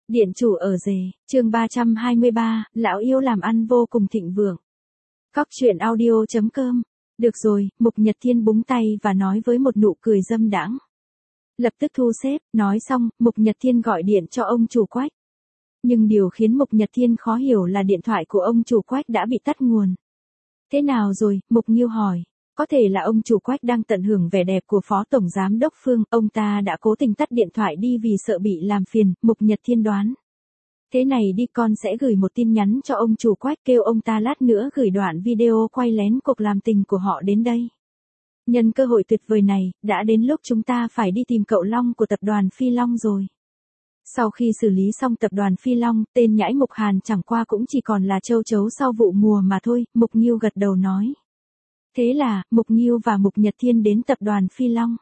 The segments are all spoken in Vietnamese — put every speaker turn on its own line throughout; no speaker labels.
Điện chủ ở rể, chương 323, lão yêu làm ăn vô cùng thịnh vượng. Cóc truyện audio.com. Được rồi, Mục Nhật Thiên búng tay và nói với một nụ cười dâm đãng. Lập tức thu xếp, nói xong, Mục Nhật Thiên gọi điện cho ông chủ Quách. Nhưng điều khiến Mục Nhật Thiên khó hiểu là điện thoại của ông chủ Quách đã bị tắt nguồn. Thế nào rồi, Mục Nghiêu hỏi. Có thể là ông chủ Quách đang tận hưởng vẻ đẹp của Phó Tổng Giám Đốc Phương, ông ta đã cố tình tắt điện thoại đi vì sợ bị làm phiền, Mục Nhật Thiên đoán. Thế này đi, con sẽ gửi một tin nhắn cho ông chủ Quách, kêu ông ta lát nữa gửi đoạn video quay lén cuộc làm tình của họ đến đây. Nhân cơ hội tuyệt vời này, đã đến lúc chúng ta phải đi tìm cậu Long của tập đoàn Phi Long rồi. Sau khi xử lý xong tập đoàn Phi Long, tên nhãi Mục Hàn chẳng qua cũng chỉ còn là châu chấu sau vụ mùa mà thôi, Mục Nghiêu gật đầu nói. Thế là, Mục Nghiêu và Mục Nhật Thiên đến tập đoàn Phi Long.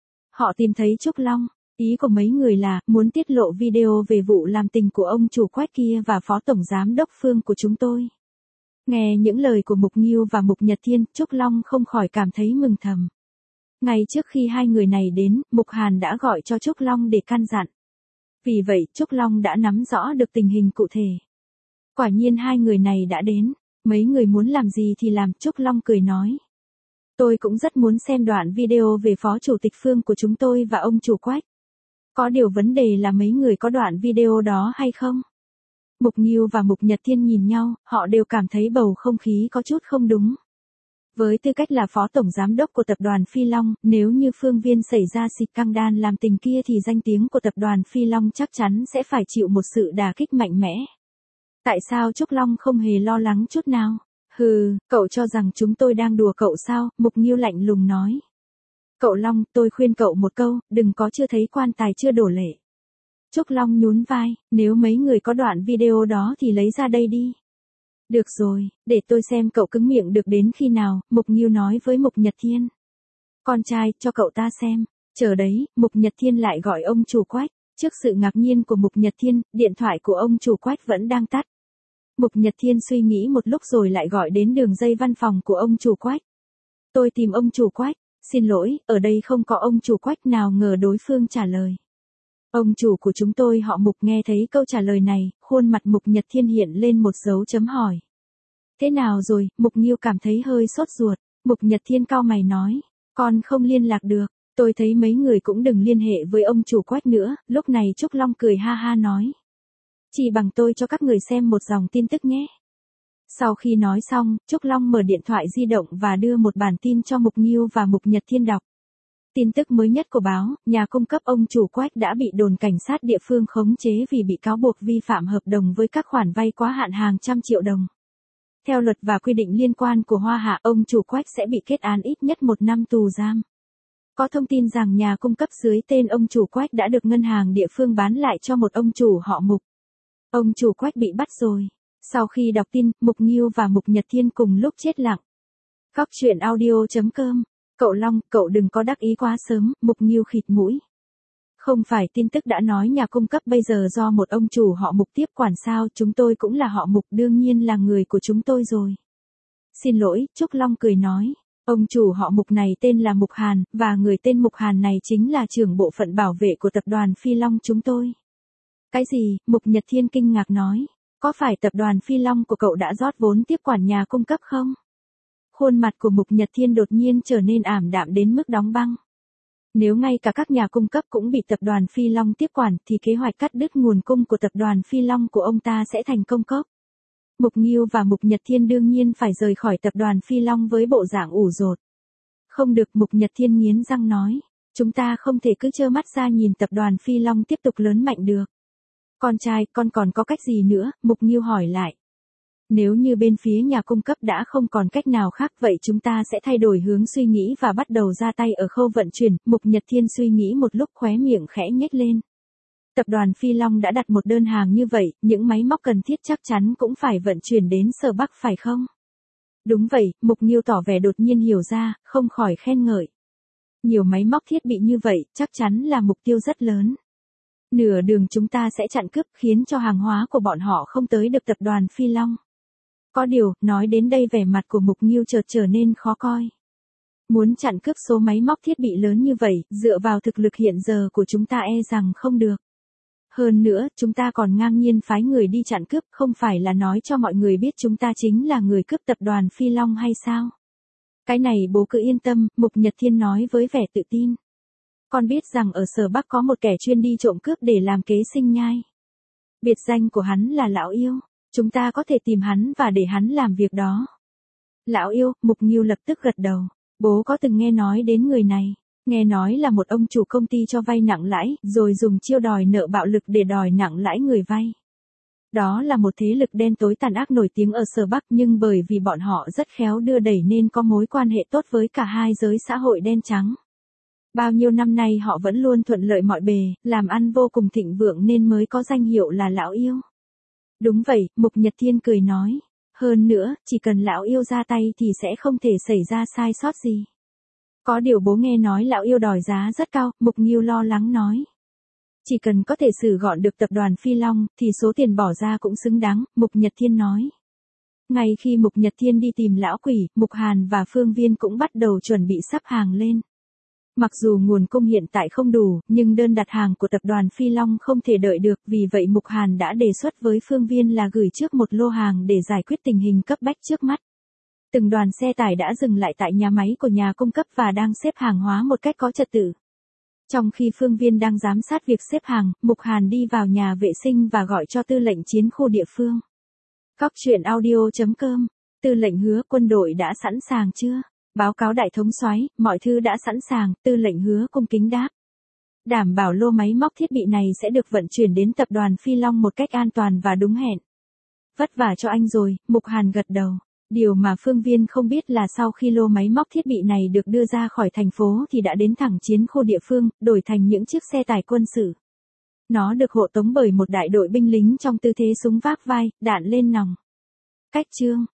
Họ tìm thấy Trúc Long, ý của mấy người là, muốn tiết lộ video về vụ làm tình của ông chủ Quách kia và Phó Tổng Giám Đốc Phương của chúng tôi. Nghe những lời của Mục Nghiêu và Mục Nhật Thiên, Trúc Long không khỏi cảm thấy mừng thầm. Ngay trước khi hai người này đến, Mục Hàn đã gọi cho Trúc Long để căn dặn. Vì vậy, Trúc Long đã nắm rõ được tình hình cụ thể. Quả nhiên hai người này đã đến. Mấy người muốn làm gì thì làm, Trúc Long cười nói. Tôi cũng rất muốn xem đoạn video về Phó Chủ tịch Phương của chúng tôi và ông chủ Quách. Có điều vấn đề là mấy người có đoạn video đó hay không? Mục Nghiêu và Mục Nhật Thiên nhìn nhau, họ đều cảm thấy bầu không khí có chút không đúng. Với tư cách là Phó Tổng Giám Đốc của tập đoàn Phi Long, nếu như Phương Viên xảy ra xịt căng đan làm tình kia thì danh tiếng của tập đoàn Phi Long chắc chắn sẽ phải chịu một sự đả kích mạnh mẽ. Tại sao Trúc Long không hề lo lắng chút nào? Hừ, cậu cho rằng chúng tôi đang đùa cậu sao? Mục Nghiêu lạnh lùng nói. Cậu Long, tôi khuyên cậu một câu, đừng có chưa thấy quan tài chưa đổ lệ. Trúc Long nhún vai, nếu mấy người có đoạn video đó thì lấy ra đây đi. Được rồi, để tôi xem cậu cứng miệng được đến khi nào, Mục Nghiêu nói với Mục Nhật Thiên. Con trai, cho cậu ta xem. Chờ đấy, Mục Nhật Thiên lại gọi ông chủ Quách. Trước sự ngạc nhiên của Mục Nhật Thiên, điện thoại của ông chủ Quách vẫn đang tắt. Mục Nhật Thiên suy nghĩ một lúc rồi lại gọi đến đường dây văn phòng của ông chủ Quách. Tôi tìm ông chủ Quách, xin lỗi, ở đây không có ông chủ Quách. Nào ngờ đối phương trả lời. Ông chủ của chúng tôi họ Mục. Nghe thấy câu trả lời này, khuôn mặt Mục Nhật Thiên hiện lên một dấu chấm hỏi. Thế nào rồi, Mục Nghiêu cảm thấy hơi sốt ruột. Mục Nhật Thiên cau mày nói, con không liên lạc được, tôi thấy mấy người cũng đừng liên hệ với ông chủ Quách nữa. Lúc này Trúc Long cười ha ha nói. Chỉ bằng tôi cho các người xem một dòng tin tức nhé. Sau khi nói xong, Trúc Long mở điện thoại di động và đưa một bản tin cho Mục Nghiêu và Mục Nhật Thiên đọc. Tin tức mới nhất của báo, nhà cung cấp ông chủ Quách đã bị đồn cảnh sát địa phương khống chế vì bị cáo buộc vi phạm hợp đồng với các khoản vay quá hạn hàng trăm triệu đồng. Theo luật và quy định liên quan của Hoa Hạ, ông chủ Quách sẽ bị kết án ít nhất 1 năm tù giam. Có thông tin rằng nhà cung cấp dưới tên ông chủ Quách đã được ngân hàng địa phương bán lại cho một ông chủ họ Mục. Ông chủ Quách bị bắt rồi. Sau khi đọc tin, Mục Nghiêu và Mục Nhật Thiên cùng lúc chết lặng. Cóc truyện audio.com. Cậu Long, cậu đừng có đắc ý quá sớm, Mục Nghiêu khịt mũi. Không phải tin tức đã nói nhà cung cấp bây giờ do một ông chủ họ Mục tiếp quản sao? Chúng tôi cũng là họ Mục, đương nhiên là người của chúng tôi rồi. Xin lỗi, Trúc Long cười nói. Ông chủ họ Mục này tên là Mục Hàn, và người tên Mục Hàn này chính là trưởng bộ phận bảo vệ của tập đoàn Phi Long chúng tôi. Cái gì? Mục Nhật Thiên kinh ngạc nói. Có phải tập đoàn Phi Long của cậu đã rót vốn tiếp quản nhà cung cấp không? Khuôn mặt của Mục Nhật Thiên đột nhiên trở nên ảm đạm đến mức đóng băng. Nếu ngay cả các nhà cung cấp cũng bị tập đoàn Phi Long tiếp quản thì kế hoạch cắt đứt nguồn cung của tập đoàn Phi Long của ông ta sẽ thành công cốc. Mục Nghiêu và Mục Nhật Thiên đương nhiên phải rời khỏi tập đoàn Phi Long với bộ dạng ủ rột. Không được, Mục Nhật Thiên nghiến răng nói. Chúng ta không thể cứ trơ mắt ra nhìn tập đoàn Phi Long tiếp tục lớn mạnh được. Con trai, con còn có cách gì nữa? Mục Nghiêu hỏi lại. Nếu như bên phía nhà cung cấp đã không còn cách nào khác vậy chúng ta sẽ thay đổi hướng suy nghĩ và bắt đầu ra tay ở khâu vận chuyển. Mục Nhật Thiên suy nghĩ một lúc khóe miệng khẽ nhếch lên. Tập đoàn Phi Long đã đặt một đơn hàng như vậy, những máy móc cần thiết chắc chắn cũng phải vận chuyển đến Sở Bắc phải không? Đúng vậy, Mục Nghiêu tỏ vẻ đột nhiên hiểu ra, không khỏi khen ngợi. Nhiều máy móc thiết bị như vậy, chắc chắn là mục tiêu rất lớn. Nửa đường chúng ta sẽ chặn cướp khiến cho hàng hóa của bọn họ không tới được tập đoàn Phi Long. Có điều, nói đến đây vẻ mặt của Mục Nghiêu chợt trở nên khó coi. Muốn chặn cướp số máy móc thiết bị lớn như vậy, dựa vào thực lực hiện giờ của chúng ta e rằng không được. Hơn nữa, chúng ta còn ngang nhiên phái người đi chặn cướp, không phải là nói cho mọi người biết chúng ta chính là người cướp tập đoàn Phi Long hay sao? Cái này bố cứ yên tâm, Mục Nhật Thiên nói với vẻ tự tin. Con biết rằng ở Sở Bắc có một kẻ chuyên đi trộm cướp để làm kế sinh nhai. Biệt danh của hắn là Lão Yêu. Chúng ta có thể tìm hắn và để hắn làm việc đó. Lão Yêu, Mục Nghiêu lập tức gật đầu. Bố có từng nghe nói đến người này. Nghe nói là một ông chủ công ty cho vay nặng lãi, rồi dùng chiêu đòi nợ bạo lực để đòi nặng lãi người vay. Đó là một thế lực đen tối tàn ác nổi tiếng ở Sở Bắc, nhưng bởi vì bọn họ rất khéo đưa đẩy nên có mối quan hệ tốt với cả hai giới xã hội đen trắng. Bao nhiêu năm nay họ vẫn luôn thuận lợi mọi bề, làm ăn vô cùng thịnh vượng nên mới có danh hiệu là Lão Yêu. Đúng vậy, Mục Nhật Thiên cười nói. Hơn nữa, chỉ cần Lão Yêu ra tay thì sẽ không thể xảy ra sai sót gì. Có điều bố nghe nói Lão Yêu đòi giá rất cao, Mục Nghiêu lo lắng nói. Chỉ cần có thể xử gọn được tập đoàn Phi Long, thì số tiền bỏ ra cũng xứng đáng, Mục Nhật Thiên nói. Ngay khi Mục Nhật Thiên đi tìm Lão Quỷ, Mục Hàn và Phương Viên cũng bắt đầu chuẩn bị sắp hàng lên. Mặc dù nguồn cung hiện tại không đủ, nhưng đơn đặt hàng của tập đoàn Phi Long không thể đợi được, vì vậy Mục Hàn đã đề xuất với Phương Viên là gửi trước một lô hàng để giải quyết tình hình cấp bách trước mắt. Từng đoàn xe tải đã dừng lại tại nhà máy của nhà cung cấp và đang xếp hàng hóa một cách có trật tự. Trong khi Phương Viên đang giám sát việc xếp hàng, Mục Hàn đi vào nhà vệ sinh và gọi cho tư lệnh chiến khu địa phương. Cóc truyện audio.com. Tư lệnh Hứa, quân đội đã sẵn sàng chưa? Báo cáo đại thống soái, mọi thứ đã sẵn sàng, tư lệnh Hứa cung kính đáp. Đảm bảo lô máy móc thiết bị này sẽ được vận chuyển đến tập đoàn Phi Long một cách an toàn và đúng hẹn. Vất vả cho anh rồi, Mục Hàn gật đầu. Điều mà Phương Viên không biết là sau khi lô máy móc thiết bị này được đưa ra khỏi thành phố thì đã đến thẳng chiến khu địa phương, đổi thành những chiếc xe tải quân sự. Nó được hộ tống bởi một đại đội binh lính trong tư thế súng vác vai, đạn lên nòng. Cách chương